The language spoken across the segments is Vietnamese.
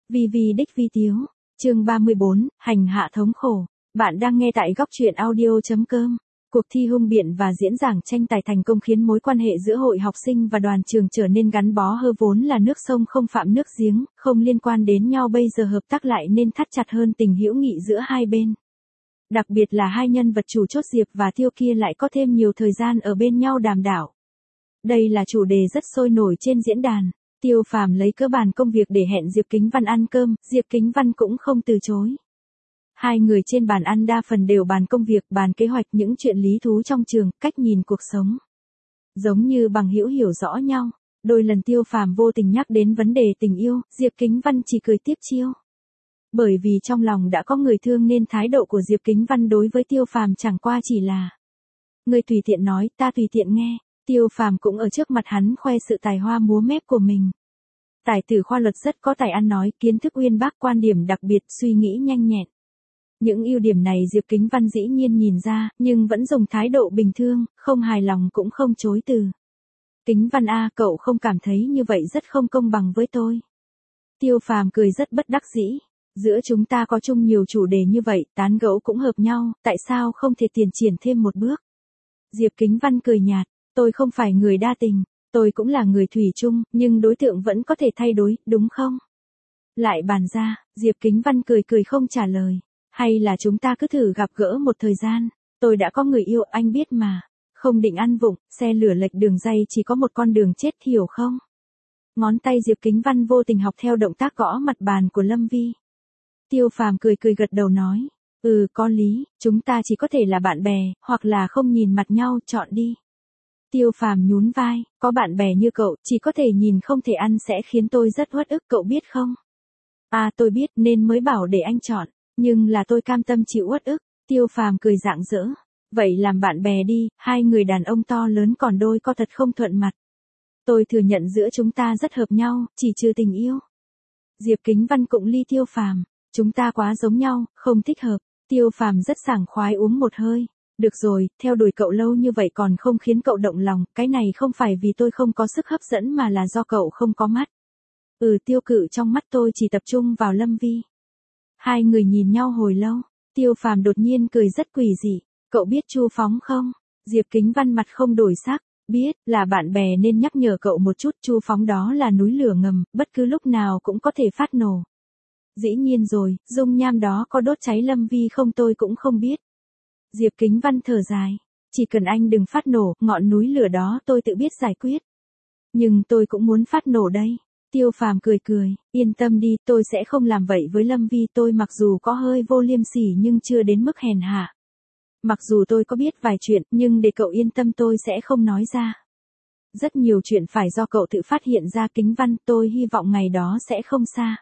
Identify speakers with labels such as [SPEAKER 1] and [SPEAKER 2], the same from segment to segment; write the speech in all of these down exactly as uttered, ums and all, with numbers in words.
[SPEAKER 1] Vi Vi đích vi tiếu, chương ba mươi bốn, hành hạ thống khổ. Bạn đang nghe tại góc truyện audio.com. Cuộc thi hung biện và diễn giảng tranh tài thành công khiến mối quan hệ giữa hội học sinh và đoàn trường trở nên gắn bó hơn, vốn là nước sông không phạm nước giếng, không liên quan đến nhau, bây giờ hợp tác lại nên thắt chặt hơn tình hữu nghị giữa hai bên. Đặc biệt là hai nhân vật chủ chốt Diệp và Tiêu kia lại có thêm nhiều thời gian ở bên nhau đàm đạo. Đây là chủ đề rất sôi nổi trên diễn đàn. Tiêu Phàm lấy cơ bản công việc để hẹn Diệp Kính Văn ăn cơm, Diệp Kính Văn cũng không từ chối. Hai người trên bàn ăn đa phần đều bàn công việc, bàn kế hoạch, những chuyện lý thú trong trường, cách nhìn cuộc sống. Giống như bằng hữu hiểu rõ nhau. Đôi lần Tiêu Phàm vô tình nhắc đến vấn đề tình yêu, Diệp Kính Văn chỉ cười tiếp chiêu. Bởi vì trong lòng đã có người thương nên thái độ của Diệp Kính Văn đối với Tiêu Phàm chẳng qua chỉ là: người tùy tiện nói, ta tùy tiện nghe. Tiêu Phàm cũng ở trước mặt hắn khoe sự tài hoa múa mép của mình. Tài tử khoa luật, rất có tài ăn nói, kiến thức uyên bác, quan điểm đặc biệt, suy nghĩ nhanh nhẹn. Những ưu điểm này Diệp Kính Văn dĩ nhiên nhìn ra, nhưng vẫn dùng thái độ bình thường, không hài lòng cũng không chối từ. Kính Văn a, cậu không cảm thấy như vậy rất không công bằng với tôi? Tiêu Phàm cười rất bất đắc dĩ. Giữa chúng ta có chung nhiều chủ đề như vậy, tán gẫu cũng hợp nhau, tại sao không thể tiến triển thêm một bước? Diệp Kính Văn cười nhạt, tôi không phải người đa tình, tôi cũng là người thủy chung, nhưng đối tượng vẫn có thể thay đổi, đúng không? Lại bàn ra, Diệp Kính Văn cười cười không trả lời. Hay là chúng ta cứ thử gặp gỡ một thời gian, tôi đã có người yêu, anh biết mà. Không định ăn vụng, xe lửa lệch đường ray chỉ có một con đường chết, hiểu không? Ngón tay Diệp Kính Văn vô tình học theo động tác gõ mặt bàn của Lâm Vi. Tiêu Phàm cười cười gật đầu nói, ừ có lý, chúng ta chỉ có thể là bạn bè, hoặc là không nhìn mặt nhau, chọn đi. Tiêu Phàm nhún vai, có bạn bè như cậu, chỉ có thể nhìn không thể ăn sẽ khiến tôi rất uất ức, cậu biết không? À tôi biết, nên mới bảo để anh chọn, nhưng là tôi cam tâm chịu uất ức. Tiêu Phàm cười rạng rỡ, vậy làm bạn bè đi, hai người đàn ông to lớn còn đôi co thật không thuận mặt. Tôi thừa nhận giữa chúng ta rất hợp nhau, chỉ trừ tình yêu. Diệp Kính Văn cũng ly Tiêu Phàm, chúng ta quá giống nhau, không thích hợp. Tiêu Phàm rất sảng khoái uống một hơi. Được rồi, theo đuổi cậu lâu như vậy còn không khiến cậu động lòng, cái này không phải vì tôi không có sức hấp dẫn mà là do cậu không có mắt. Ừ, Tiêu Cự, trong mắt tôi chỉ tập trung vào Lâm Vi. Hai người nhìn nhau hồi lâu, Tiêu Phàm đột nhiên cười rất quỷ dị, cậu biết Chu Phóng không? Diệp Kính Văn mặt không đổi sắc, biết, là bạn bè nên nhắc nhở cậu một chút, Chu Phóng đó là núi lửa ngầm, bất cứ lúc nào cũng có thể phát nổ. Dĩ nhiên rồi, dung nham đó có đốt cháy Lâm Vi không tôi cũng không biết. Diệp Kính Văn thở dài, chỉ cần anh đừng phát nổ, ngọn núi lửa đó tôi tự biết giải quyết. Nhưng tôi cũng muốn phát nổ đây. Tiêu Phàm cười cười, yên tâm đi, tôi sẽ không làm vậy với Lâm Vi, tôi mặc dù có hơi vô liêm sỉ nhưng chưa đến mức hèn hạ. Mặc dù tôi có biết vài chuyện, nhưng để cậu yên tâm tôi sẽ không nói ra. Rất nhiều chuyện phải do cậu tự phát hiện ra. Kính Văn, tôi hy vọng ngày đó sẽ không xa.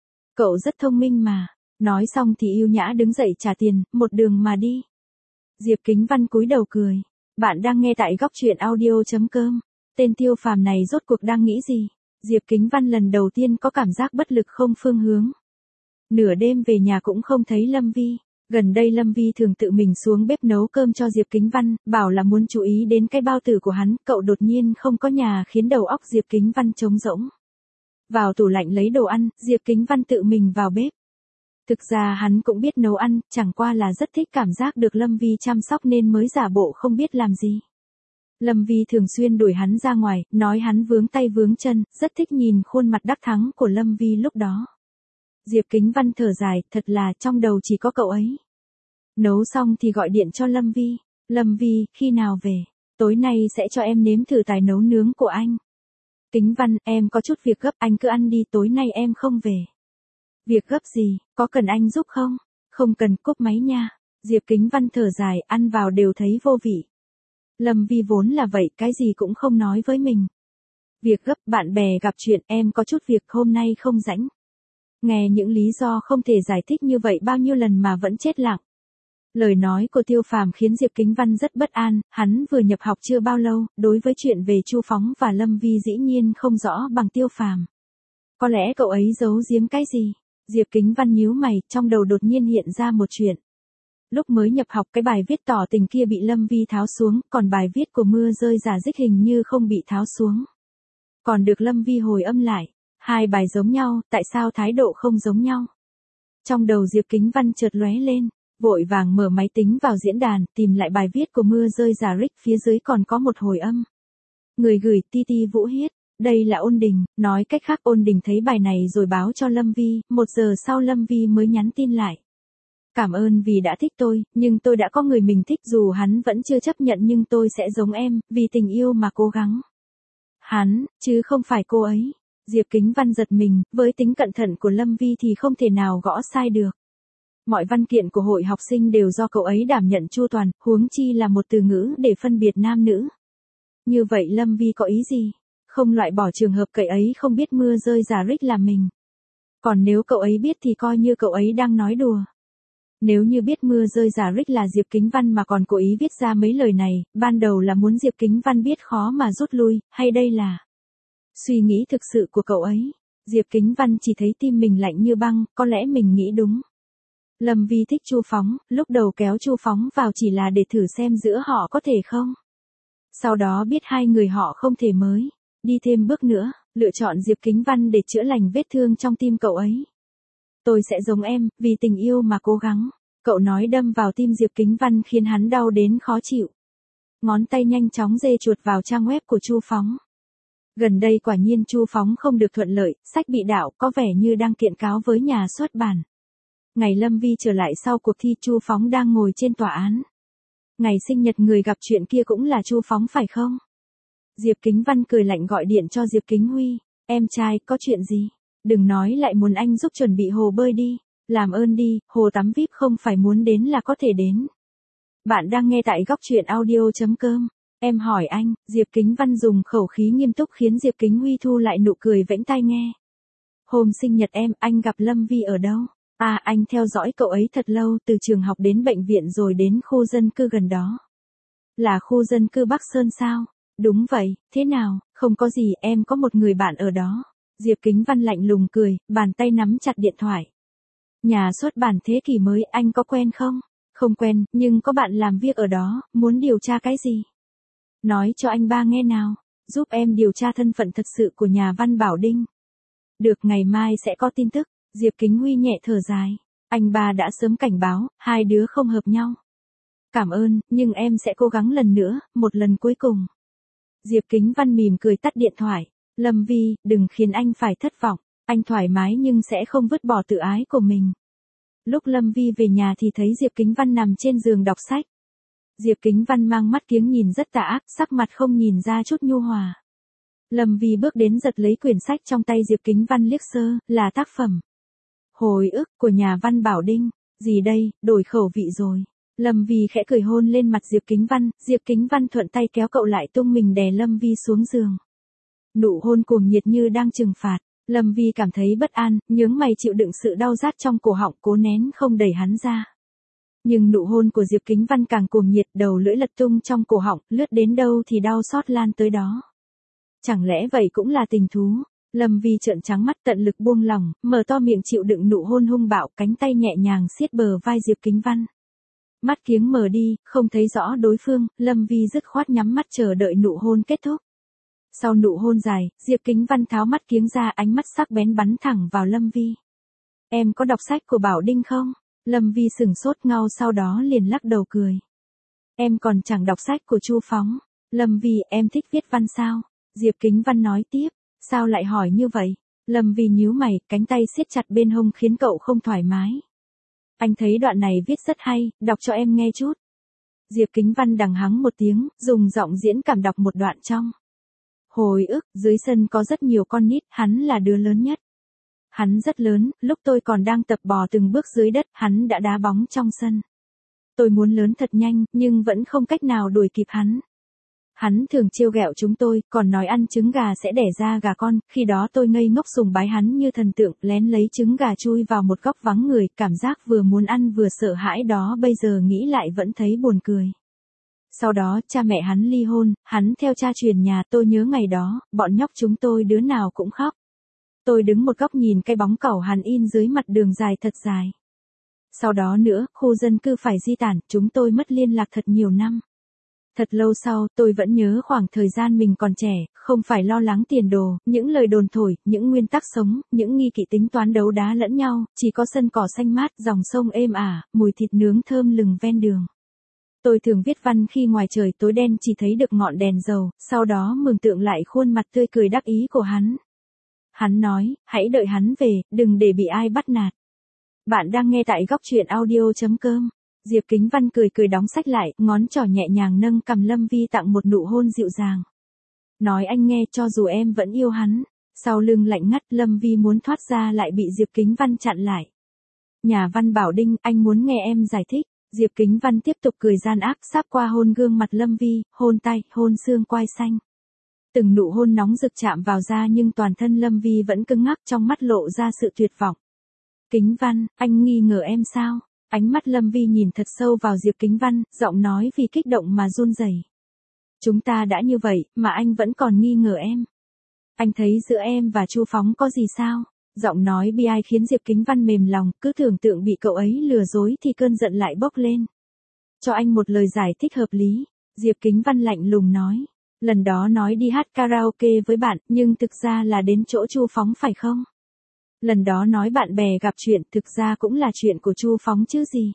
[SPEAKER 1] Cậu rất thông minh mà. Nói xong thì yêu nhã đứng dậy trả tiền, một đường mà đi. Diệp Kính Văn cúi đầu cười. Bạn đang nghe tại góc truyện audio.com. Tên Tiêu Phàm này rốt cuộc đang nghĩ gì? Diệp Kính Văn lần đầu tiên có cảm giác bất lực không phương hướng. Nửa đêm về nhà cũng không thấy Lâm Vi. Gần đây Lâm Vi thường tự mình xuống bếp nấu cơm cho Diệp Kính Văn, bảo là muốn chú ý đến cái bao tử của hắn, cậu đột nhiên không có nhà khiến đầu óc Diệp Kính Văn trống rỗng. Vào tủ lạnh lấy đồ ăn, Diệp Kính Văn tự mình vào bếp. Thực ra hắn cũng biết nấu ăn, chẳng qua là rất thích cảm giác được Lâm Vi chăm sóc nên mới giả bộ không biết làm gì. Lâm Vi thường xuyên đuổi hắn ra ngoài, nói hắn vướng tay vướng chân, rất thích nhìn khuôn mặt đắc thắng của Lâm Vi lúc đó. Diệp Kính Văn thở dài, thật là trong đầu chỉ có cậu ấy. Nấu xong thì gọi điện cho Lâm Vi. Lâm Vi, khi nào về? Tối nay sẽ cho em nếm thử tài nấu nướng của anh. Kính Văn, em có chút việc gấp, anh cứ ăn đi, tối nay em không về. Việc gấp gì, có cần anh giúp không? Không cần, cúp máy nha. Diệp Kính Văn thở dài, ăn vào đều thấy vô vị. Lâm Vi vốn là vậy, cái gì cũng không nói với mình. Việc gấp, bạn bè gặp chuyện, em có chút việc hôm nay không rảnh. Nghe những lý do không thể giải thích như vậy bao nhiêu lần mà vẫn chết lặng. Lời nói của Tiêu Phàm khiến Diệp Kính Văn rất bất an, hắn vừa nhập học chưa bao lâu, đối với chuyện về Chu Phóng và Lâm Vi dĩ nhiên không rõ bằng Tiêu Phàm. Có lẽ cậu ấy giấu giếm cái gì? Diệp Kính Văn nhíu mày, trong đầu đột nhiên hiện ra một chuyện. Lúc mới nhập học cái bài viết tỏ tình kia bị Lâm Vi tháo xuống, còn bài viết của Mưa Rơi Giả Dích hình như không bị tháo xuống. Còn được Lâm Vi hồi âm lại. Hai bài giống nhau, tại sao thái độ không giống nhau? Trong đầu Diệp Kính Văn chợt lóe lên, vội vàng mở máy tính vào diễn đàn, tìm lại bài viết của Mưa Rơi Giả Rích, phía dưới còn có một hồi âm. Người gửi Ti Ti Vũ Hiết, đây là Ôn Đình, nói cách khác Ôn Đình thấy bài này rồi báo cho Lâm Vi, một giờ sau Lâm Vi mới nhắn tin lại. Cảm ơn vì đã thích tôi, nhưng tôi đã có người mình thích, dù hắn vẫn chưa chấp nhận nhưng tôi sẽ giống em, vì tình yêu mà cố gắng. Hắn, chứ không phải cô ấy. Diệp Kính Văn giật mình, với tính cẩn thận của Lâm Vi thì không thể nào gõ sai được. Mọi văn kiện của hội học sinh đều do cậu ấy đảm nhận chu toàn, huống chi là một từ ngữ để phân biệt nam nữ. Như vậy Lâm Vi có ý gì? Không loại bỏ trường hợp cậu ấy không biết Mưa Rơi Giả Rích là mình. Còn nếu cậu ấy biết thì coi như cậu ấy đang nói đùa. Nếu như biết Mưa Rơi Giả Rích là Diệp Kính Văn mà còn cố ý viết ra mấy lời này, ban đầu là muốn Diệp Kính Văn biết khó mà rút lui, hay đây là suy nghĩ thực sự của cậu ấy? Diệp Kính Văn chỉ thấy tim mình lạnh như băng, có lẽ mình nghĩ đúng. Lâm Vi thích Chu Phóng, lúc đầu kéo Chu Phóng vào chỉ là để thử xem giữa họ có thể không. Sau đó biết hai người họ không thể mới đi thêm bước nữa, lựa chọn Diệp Kính Văn để chữa lành vết thương trong tim cậu ấy. Tôi sẽ giống em, vì tình yêu mà cố gắng. Cậu nói đâm vào tim Diệp Kính Văn khiến hắn đau đến khó chịu. Ngón tay nhanh chóng dê chuột vào trang web của Chu Phóng. Gần đây quả nhiên Chu Phóng không được thuận lợi, sách bị đảo, có vẻ như đang kiện cáo với nhà xuất bản. Ngày Lâm Vi trở lại sau cuộc thi, Chu Phóng đang ngồi trên tòa án. Ngày sinh nhật người gặp chuyện kia cũng là Chu Phóng phải không? Diệp Kính Văn cười lạnh gọi điện cho Diệp Kính Huy. Em trai, có chuyện gì? Đừng nói lại muốn anh giúp chuẩn bị hồ bơi đi. Làm ơn đi, hồ tắm vi ai pi không phải muốn đến là có thể đến. Bạn đang nghe tại góc truyện audio chấm com. Em hỏi anh, Diệp Kính Văn dùng khẩu khí nghiêm túc khiến Diệp Kính Huy thu lại nụ cười vẫy tai nghe. Hôm sinh nhật em, anh gặp Lâm Vi ở đâu? À, anh theo dõi cậu ấy thật lâu, từ trường học đến bệnh viện rồi đến khu dân cư gần đó. Là khu dân cư Bắc Sơn sao? Đúng vậy, thế nào? Không có gì, em có một người bạn ở đó. Diệp Kính Văn lạnh lùng cười, bàn tay nắm chặt điện thoại. Nhà xuất bản Thế Kỷ Mới, anh có quen không? Không quen, nhưng có bạn làm việc ở đó, muốn điều tra cái gì? Nói cho anh ba nghe nào, giúp em điều tra thân phận thật sự của nhà văn Bảo Đinh. Được, ngày mai sẽ có tin tức. Diệp Kính Huy nhẹ thở dài. Anh ba đã sớm cảnh báo, hai đứa không hợp nhau. Cảm ơn, nhưng em sẽ cố gắng lần nữa, một lần cuối cùng. Diệp Kính Văn mỉm cười tắt điện thoại. Lâm Vi, đừng khiến anh phải thất vọng. Anh thoải mái nhưng sẽ không vứt bỏ tự ái của mình. Lúc Lâm Vi về nhà thì thấy Diệp Kính Văn nằm trên giường đọc sách. Diệp Kính Văn mang mắt kiếng nhìn rất tà ác, sắc mặt không nhìn ra chút nhu hòa. Lâm Vi bước đến giật lấy quyển sách trong tay Diệp Kính Văn liếc sơ, là tác phẩm Hồi ức của nhà văn Bảo Đinh. Gì đây, đổi khẩu vị rồi. Lâm Vi khẽ cười hôn lên mặt Diệp Kính Văn, Diệp Kính Văn thuận tay kéo cậu lại tung mình đè Lâm Vi xuống giường. Nụ hôn cuồng nhiệt như đang trừng phạt. Lâm Vi cảm thấy bất an, nhướng mày chịu đựng sự đau rát trong cổ họng, cố nén không đẩy hắn ra. Nhưng nụ hôn của Diệp Kính Văn càng cuồng nhiệt, đầu lưỡi lật tung trong cổ họng, lướt đến đâu thì đau xót lan tới đó. Chẳng lẽ vậy cũng là tình thú? Lâm Vi trợn trắng mắt, tận lực buông lỏng, mở to miệng chịu đựng nụ hôn hung bạo, cánh tay nhẹ nhàng siết bờ vai Diệp Kính Văn. Mắt kiếng mở đi, không thấy rõ đối phương, Lâm Vi dứt khoát nhắm mắt chờ đợi nụ hôn kết thúc. Sau nụ hôn dài, Diệp Kính Văn tháo mắt kiếng ra, ánh mắt sắc bén bắn thẳng vào Lâm Vi. Em có đọc sách của Bảo Đinh không? Lâm Vi sừng sốt ngao sau đó liền lắc đầu cười. Em còn chẳng đọc sách của Chu Phóng. Lâm Vi, em thích viết văn sao? Diệp Kính Văn nói tiếp. Sao lại hỏi như vậy? Lâm Vi nhíu mày, cánh tay siết chặt bên hông khiến cậu không thoải mái. Anh thấy đoạn này viết rất hay, đọc cho em nghe chút. Diệp Kính Văn đằng hắng một tiếng, dùng giọng diễn cảm đọc một đoạn trong Hồi ức. Dưới sân có rất nhiều con nít, hắn là đứa lớn nhất. Hắn rất lớn, lúc tôi còn đang tập bò từng bước dưới đất, hắn đã đá bóng trong sân. Tôi muốn lớn thật nhanh, nhưng vẫn không cách nào đuổi kịp hắn. Hắn thường trêu ghẹo chúng tôi, còn nói ăn trứng gà sẽ đẻ ra gà con, khi đó tôi ngây ngốc sùng bái hắn như thần tượng, lén lấy trứng gà chui vào một góc vắng người, cảm giác vừa muốn ăn vừa sợ hãi đó bây giờ nghĩ lại vẫn thấy buồn cười. Sau đó, cha mẹ hắn ly hôn, hắn theo cha truyền nhà, tôi nhớ ngày đó, bọn nhóc chúng tôi đứa nào cũng khóc. Tôi đứng một góc nhìn cái bóng cẩu hắn in dưới mặt đường dài thật dài. Sau đó nữa, khu dân cư phải di tản, chúng tôi mất liên lạc thật nhiều năm. Thật lâu sau, tôi vẫn nhớ khoảng thời gian mình còn trẻ, không phải lo lắng tiền đồ, những lời đồn thổi, những nguyên tắc sống, những nghi kỵ tính toán đấu đá lẫn nhau, chỉ có sân cỏ xanh mát, dòng sông êm ả, mùi thịt nướng thơm lừng ven đường. Tôi thường viết văn khi ngoài trời tối đen chỉ thấy được ngọn đèn dầu, sau đó mường tượng lại khuôn mặt tươi cười đắc ý của hắn. Hắn nói, hãy đợi hắn về, đừng để bị ai bắt nạt. Bạn đang nghe tại góc truyện audio chấm com. Diệp Kính Văn cười cười đóng sách lại, ngón trỏ nhẹ nhàng nâng cằm Lâm Vi tặng một nụ hôn dịu dàng. Nói anh nghe cho dù em vẫn yêu hắn. Sau lưng lạnh ngắt Lâm Vi muốn thoát ra lại bị Diệp Kính Văn chặn lại. Nhà văn Bảo Đinh, anh muốn nghe em giải thích. Diệp Kính Văn tiếp tục cười gian ác sáp qua hôn gương mặt Lâm Vi, hôn tay, hôn xương quai xanh. Từng nụ hôn nóng rực chạm vào da nhưng toàn thân Lâm Vi vẫn cứng ngắc trong mắt lộ ra sự tuyệt vọng. Kính Văn, anh nghi ngờ em sao? Ánh mắt Lâm Vi nhìn thật sâu vào Diệp Kính Văn, giọng nói vì kích động mà run rẩy. Chúng ta đã như vậy, mà anh vẫn còn nghi ngờ em. Anh thấy giữa em và Chu Phóng có gì sao? Giọng nói bi ai khiến Diệp Kính Văn mềm lòng, cứ tưởng tượng bị cậu ấy lừa dối thì cơn giận lại bốc lên. Cho anh một lời giải thích hợp lý. Diệp Kính Văn lạnh lùng nói. Lần đó nói đi hát karaoke với bạn, nhưng thực ra là đến chỗ Chu Phóng phải không? Lần đó nói bạn bè gặp chuyện, thực ra cũng là chuyện của Chu Phóng chứ gì.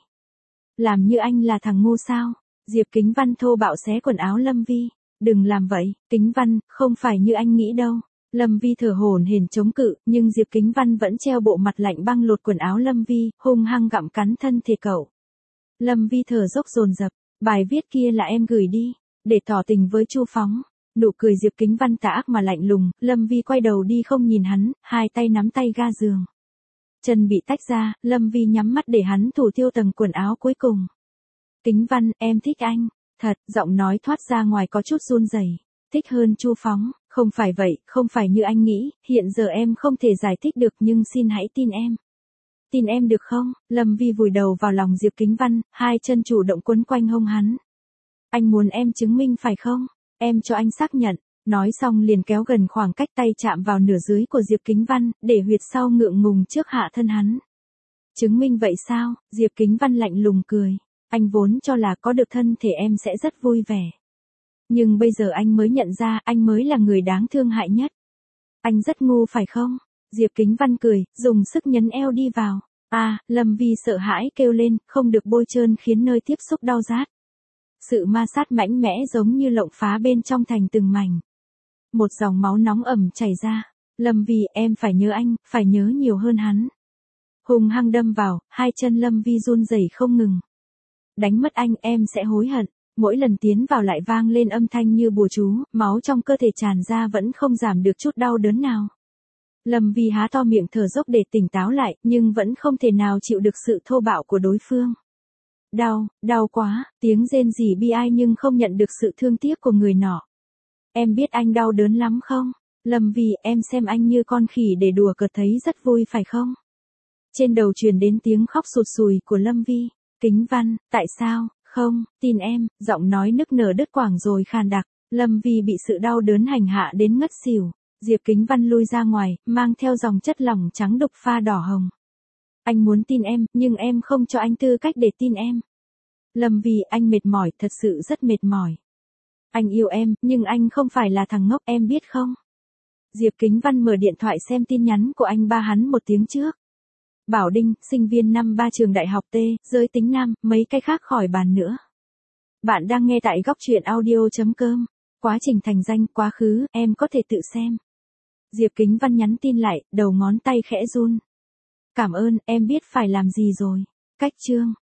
[SPEAKER 1] Làm như anh là thằng ngu sao? Diệp Kính Văn thô bạo xé quần áo Lâm Vi. Đừng làm vậy, Kính Văn, không phải như anh nghĩ đâu. Lâm Vi thở hổn hển chống cự, nhưng Diệp Kính Văn vẫn treo bộ mặt lạnh băng lột quần áo Lâm Vi, hung hăng gặm cắn thân thể cậu. Lâm Vi thở dốc dồn dập, bài viết kia là em gửi đi, để tỏ tình với Chu Phóng. Nụ cười Diệp Kính Văn tà ác mà lạnh lùng, Lâm Vi quay đầu đi không nhìn hắn, hai tay nắm tay ga giường. Chân bị tách ra, Lâm Vi nhắm mắt để hắn thủ tiêu tầng quần áo cuối cùng. Kính Văn, em thích anh, thật, giọng nói thoát ra ngoài có chút run rẩy. Thích hơn Chu Phóng, không phải vậy, không phải như anh nghĩ, hiện giờ em không thể giải thích được nhưng xin hãy tin em. Tin em được không? Lâm Vi vùi đầu vào lòng Diệp Kính Văn, hai chân chủ động quấn quanh hông hắn. Anh muốn em chứng minh phải không? Em cho anh xác nhận. Nói xong liền kéo gần khoảng cách tay chạm vào nửa dưới của Diệp Kính Văn, để huyệt sau ngượng ngùng trước hạ thân hắn. Chứng minh vậy sao? Diệp Kính Văn lạnh lùng cười. Anh vốn cho là có được thân thể em sẽ rất vui vẻ. Nhưng bây giờ anh mới nhận ra anh mới là người đáng thương hại nhất. Anh rất ngu phải không? Diệp Kính Văn cười, dùng sức nhấn eo đi vào. À, Lâm Vi sợ hãi kêu lên, không được bôi trơn khiến nơi tiếp xúc đau rát. Sự ma sát mạnh mẽ giống như lộng phá bên trong thành từng mảnh. Một dòng máu nóng ẩm chảy ra. Lâm Vi, em phải nhớ anh, phải nhớ nhiều hơn hắn. Hùng hăng đâm vào, hai chân Lâm Vi run rẩy không ngừng. Đánh mất anh, em sẽ hối hận. Mỗi lần tiến vào lại vang lên âm thanh như bùa chú, máu trong cơ thể tràn ra vẫn không giảm được chút đau đớn nào. Lâm Vi há to miệng thở dốc để tỉnh táo lại, nhưng vẫn không thể nào chịu được sự thô bạo của đối phương. Đau, đau quá, tiếng rên rỉ bi ai nhưng không nhận được sự thương tiếc của người nọ. Em biết anh đau đớn lắm không? Lâm Vi, em xem anh như con khỉ để đùa cợt thấy rất vui phải không? Trên đầu truyền đến tiếng khóc sụt sùi của Lâm Vi. Kính Văn, tại sao? Không, tin em, giọng nói nức nở đứt quãng rồi khàn đặc. Lâm Vi bị sự đau đớn hành hạ đến ngất xỉu. Diệp Kính Văn lui ra ngoài, mang theo dòng chất lỏng trắng đục pha đỏ hồng. Anh muốn tin em, nhưng em không cho anh tư cách để tin em. Lâm Vi, anh mệt mỏi, thật sự rất mệt mỏi. Anh yêu em, nhưng anh không phải là thằng ngốc, em biết không? Diệp Kính Văn mở điện thoại xem tin nhắn của anh ba hắn một tiếng trước. Bảo Đinh, sinh viên năm ba trường đại học T, giới tính nam, mấy cái khác khỏi bàn nữa. Bạn đang nghe tại góc truyện audio chấm com. Quá trình thành danh, quá khứ, em có thể tự xem. Diệp Kính Văn nhắn tin lại, đầu ngón tay khẽ run. Cảm ơn, em biết phải làm gì rồi. Cách chương.